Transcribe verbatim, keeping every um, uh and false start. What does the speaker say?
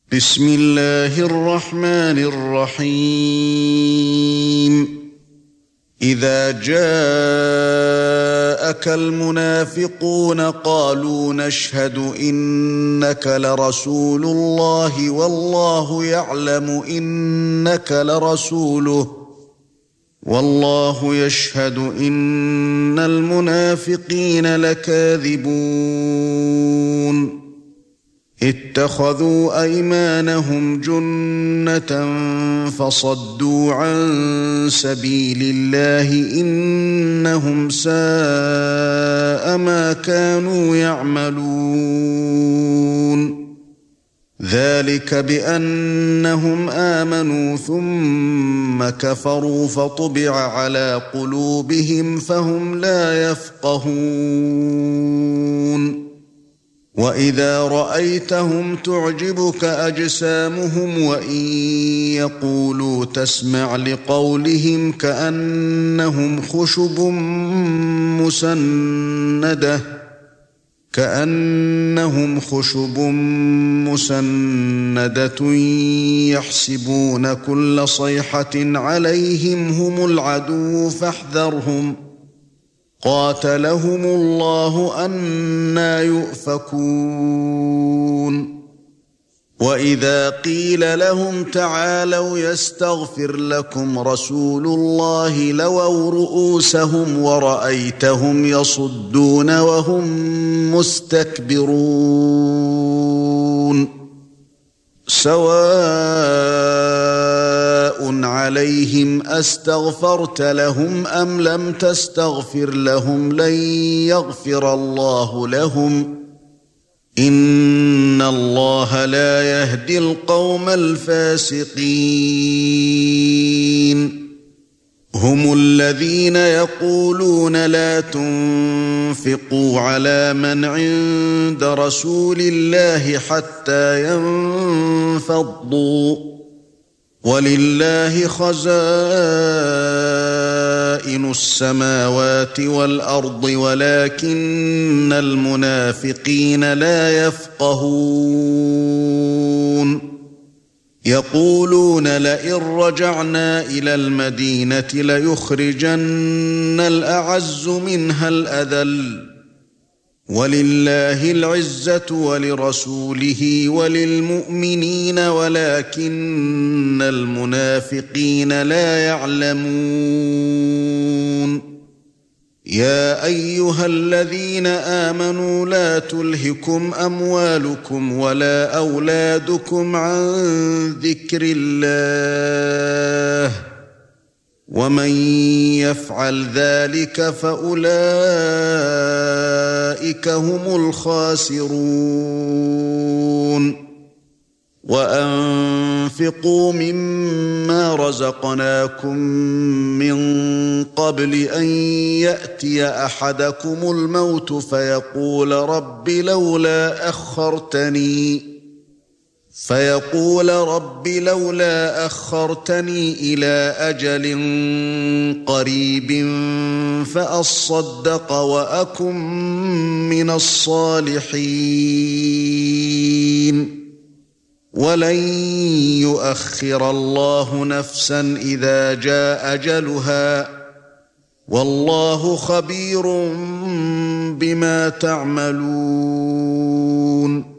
بسم الله الرحمن الرحيم إذا جاءك المنافقون قالوا نشهد إنك لرسول الله والله يعلم إنك لرسوله والله يشهد إن المنافقين لكاذبون اتخذوا أيمانهم جنة فصدوا عن سبيل الله إنهم ساء ما كانوا يعملون ذلك بأنهم آمنوا ثم كفروا فطبع على قلوبهم فهم لا يفقهون وَإِذَا رَأَيْتَهُمْ تُعْجِبُكَ أَجْسَامُهُمْ وَإِنْ يَقُولُوا تَسْمَعْ لِقَوْلِهِمْ كَأَنَّهُمْ خُشُبٌ مُّسَنَّدَةٌ كَأَنَّهُمْ خُشُبٌ مُّسَنَّدَةٌ يَحْسَبُونَ كُلَّ صَيْحَةٍ عَلَيْهِمْ هُمُ الْعَدُوُّ فاحذرهم قاتلهم الله أنى يؤفكون وإذا قيل لهم تعالوا يستغفر لكم رسول الله لووا رؤوسهم ورأيتهم يصدون وهم مستكبرون سواء عليهم أستغفرت لهم أم لم تستغفر لهم لن يغفر الله لهم إن الله لا يهدي القوم الفاسقين هم الذين يقولون لا تنفقوا على من عند رسول الله حتى ينفضوا ولله خزائن السماوات والأرض ولكن المنافقين لا يفقهون يقولون لئن رجعنا إلى المدينة ليخرجن الأعز منها الأذل ولله العزة ولرسوله وللمؤمنين ولكن المنافقين لا يعلمون يا أيها الذين آمنوا لا تلهكم أموالكم ولا أولادكم عن ذكر الله ومن يفعل ذلك فأولئك هم الخاسرون وأنفقوا مما رزقناكم من قبل أن يأتي أحدكم الموت فيقول رب لولا أخرتني فيقول رب لولا أخرتني إلى أجل قريب فأصدق وأكن من الصالحين ولن يؤخر الله نفسا إذا جاء أجلها والله خبير بما تعملون